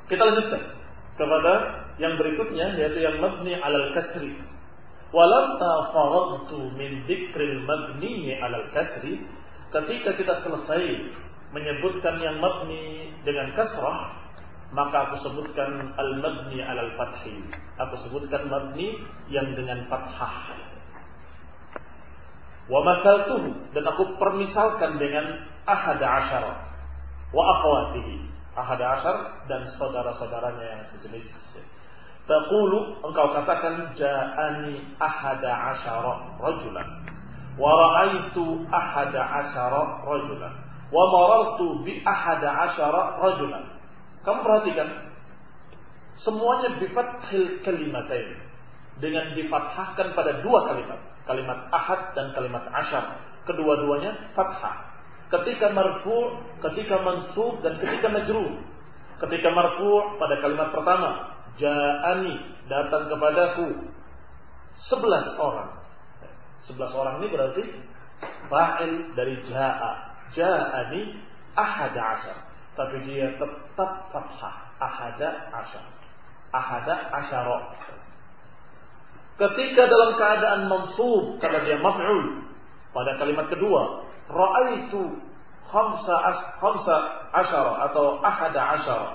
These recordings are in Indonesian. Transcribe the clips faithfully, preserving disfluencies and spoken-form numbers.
Kita lanjutkan kepada yang berikutnya, yaitu yang mabni alal kasri. Walamma faradtu min dzikril mabni alal kasri, ketika kita selesai menyebutkan yang mabni dengan kasrah, maka aku sebutkan al-mabni alal fathi. Aku sebutkan mabni yang dengan fathah. Wa mathaltuhu, dan aku permisalkan dengan ahada asyara wa akhawatihi. Ahada asyar dan saudara-saudaranya yang sejenis. Taqulu, engkau katakan ja'ani ahada asyara rajulan wa ra'aitu ahada asyara rajulan wa marartu bi ahada asyara rajulan. Kamu perhatikan, semuanya bifathil kalimatain, dengan difathahkan pada dua kalimat, kalimat ahad dan kalimat asyar, kedua-duanya fathah. Ketika marfu', ketika mansub, dan ketika majrur. Ketika marfu' pada kalimat pertama, ja'ani, datang kepadaku sebelas orang. Sebelas orang ini berarti fa'il dari ja'a. Ja'ani ahada asyar, tapi dia tetap fathah, ahada asyar, ahada asyara. Ketika dalam keadaan mansub, karena dia maf'ul, pada kalimat kedua, ra'aitu khamsa as, khamsa asyara atau ahada asyara,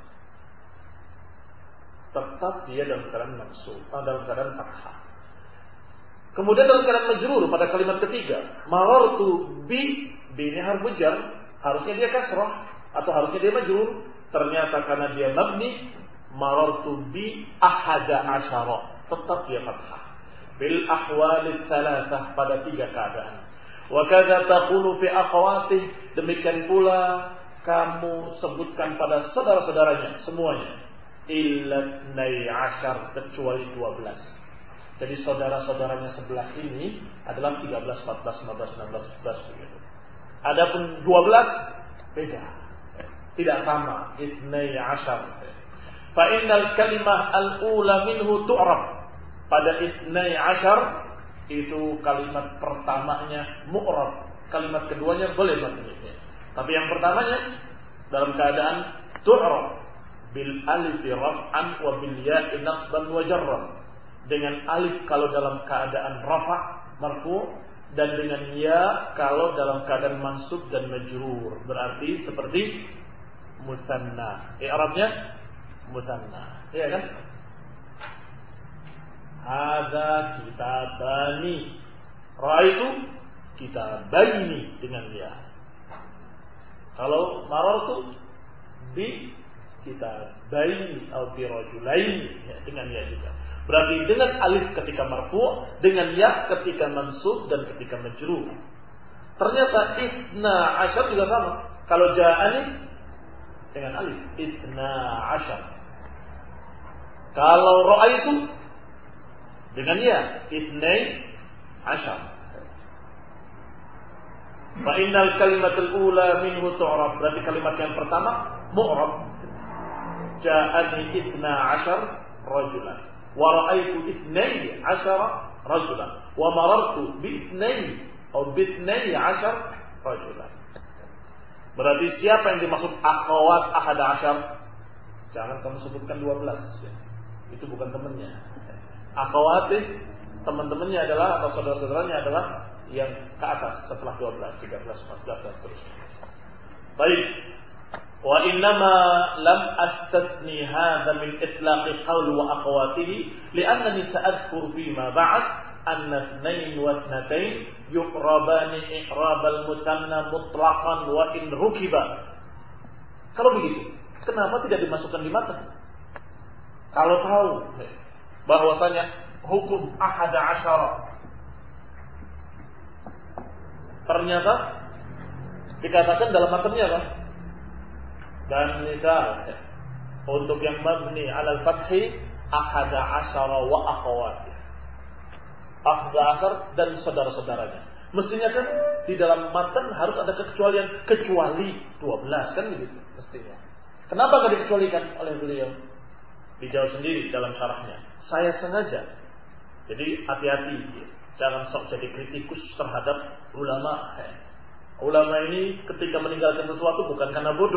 tetap dia dalam keadaan mansub, dalam keadaan fathah. Kemudian dalam keadaan majrur pada kalimat ketiga, marartu bi, bi ini harfu jar, harusnya dia kasrah atau harusnya dia majrur. Ternyata karena dia mabni, marartu bi ahada asyara, tetap dia fathah. Bil ahwali thalathah, pada tiga keadaan. Wa kadza taqulu fi akhawatih, demikian pula kamu sebutkan pada saudara-saudaranya semuanya. Illa nai asyar, kecuali dua belas. Jadi saudara-saudaranya sebelah ini adalah tiga belas, empat belas, lima belas, enam belas, tujuh belas begitu. Adapun dua belas beda. Tidak sama. Itnai asyar. Fa innal kalimah al-ula minhu tu'rab. Pada itnai asyar itu kalimat pertamanya mu'rab. Kalimat keduanya boleh mabni. Tapi yang pertamanya dalam keadaan tu'rab bil alif raf'an wa bil ya'i nasban wa jarran. Dengan alif kalau dalam keadaan rafa' marfu', dan dengan ya kalau dalam keadaan mansub dan majrur. Berarti seperti musanna. I'rabnya musanna. Iya kan? Hadza kitabani. Ra'aitu kitabaini dengan ya. Kalau marartu bi kitabaini atau bi rajulaini, ya, dengan ya juga. Berarti dengan alif ketika marfu', dengan ya ketika mansub dan ketika majrur. Ternyata itna asyar juga sama. Kalau ja'ani dengan alif, itna asyar. Kalau ra'aitu dengan ya, itnai asyar. Fa innal kalimatul ula minhu tu'rab. Berarti kalimat yang pertama mu'rab. Ja'ani itna asyar rajulan. Wa ra'aitu itnai asyara rajulan. Wa marartu bi itnai atau bi itnai asyar rajulan. Berarti siapa yang dimaksud akhawat ahada asyar? Jangan kamu sebutkan dua belas. Itu bukan temannya. Akhawatih, teman-temannya adalah atau saudara-saudaranya adalah yang ke atas setelah dua belas, tiga belas, empat belas dan seterusnya. Baik. Wa innama lam astatni hadha min itlaqi qawl wa akhawatihi li'annani sa'adhkur fi ma ba'd anna ithnain wa ithnatain yuqrabani iqrabal mutanna mutlaqan wa in rukiba. Kalau begitu, kenapa tidak dimasukkan di matan? Kalau tahu bahwasanya hukum ahada asyara, ternyata dikatakan dalam matannya apa? Dan misal untuk yang mabni alal fathi ahada asyara wa akhawati, ahada asyar dan saudara-saudaranya. Mestinya kan di dalam matan harus ada kekecualian, kecuali dua belas kan begitu mestinya. Kenapa enggak dikecualikan oleh beliau? Dijawab sendiri dalam syarahnya. Saya sengaja. Jadi hati-hati, jangan sok jadi kritikus terhadap ulama. Ulama ini ketika meninggalkan sesuatu bukan karena bodoh,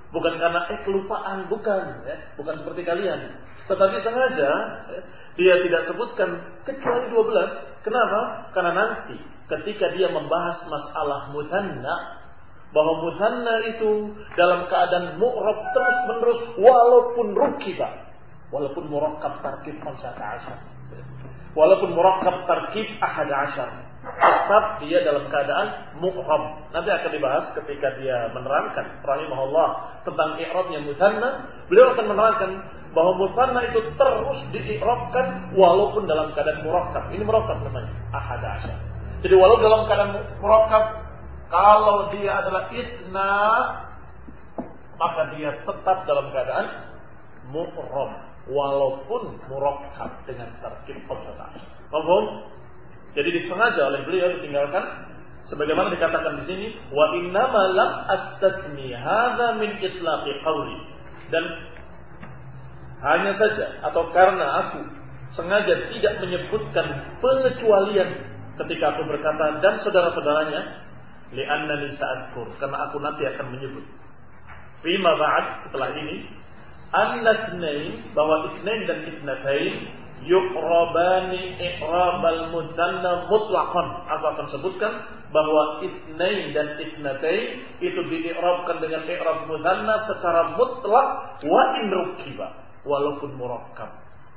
Bukan karena eh kelupaan, bukan, ya. Bukan seperti kalian. Tetapi sengaja ya, dia tidak sebutkan kecuali dua belas. Kenapa? Karena nanti ketika dia membahas masalah muthanna, bahwa muthanna itu dalam keadaan mu'rab terus-menerus walaupun rukiba, walaupun murakkab tarkib khamsata asyar, walaupun murakkab tarkib ahad asyar, tetap dia dalam keadaan mu'rab. Nanti akan dibahas ketika dia menerangkan rahimahullah tentang i'rabnya muthanna. Beliau akan menerangkan bahwa muthanna itu terus di-i'rabkan walaupun dalam keadaan murakkab. Ini murakkab namanya ahad asyar. Jadi walau dalam keadaan murakkab, kalau dia adalah isna, maka dia tetap dalam keadaan mu'rab walaupun murakkab dengan tarkib khamsata asyar. Paham? Jadi disengaja oleh beliau ditinggalkan sebagaimana dikatakan di sini, wa innama lam astasni hadza min itlaqi qawli, dan hanya saja atau karena aku sengaja tidak menyebutkan pengecualian ketika aku berkata dan saudara-saudaranya, li'annani sa'adkur, karena aku nanti akan menyebut fima ba'd, setelah ini, annasnain, bahwa isnain dan isnatain yuqrabani i'rabal mutsanna mutlaqan. Aku akan sebutkan bahwa isnain dan isnatain itu di'rabkan dengan i'rab mutsanna secara mutlak, wa in rukiba, walaupun murakkab.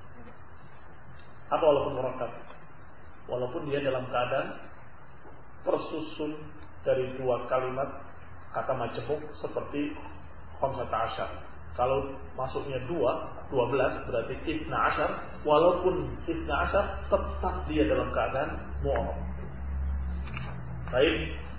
Apa walaupun murakkab? Walaupun dia dalam keadaan tersusun dari dua kalimat kata majemuk seperti khamsata asyar. Kalau masuknya dua, dua belas berarti ibna asyar. Walaupun ibna asyar tetap dia dalam keadaan mu'rab. Baik,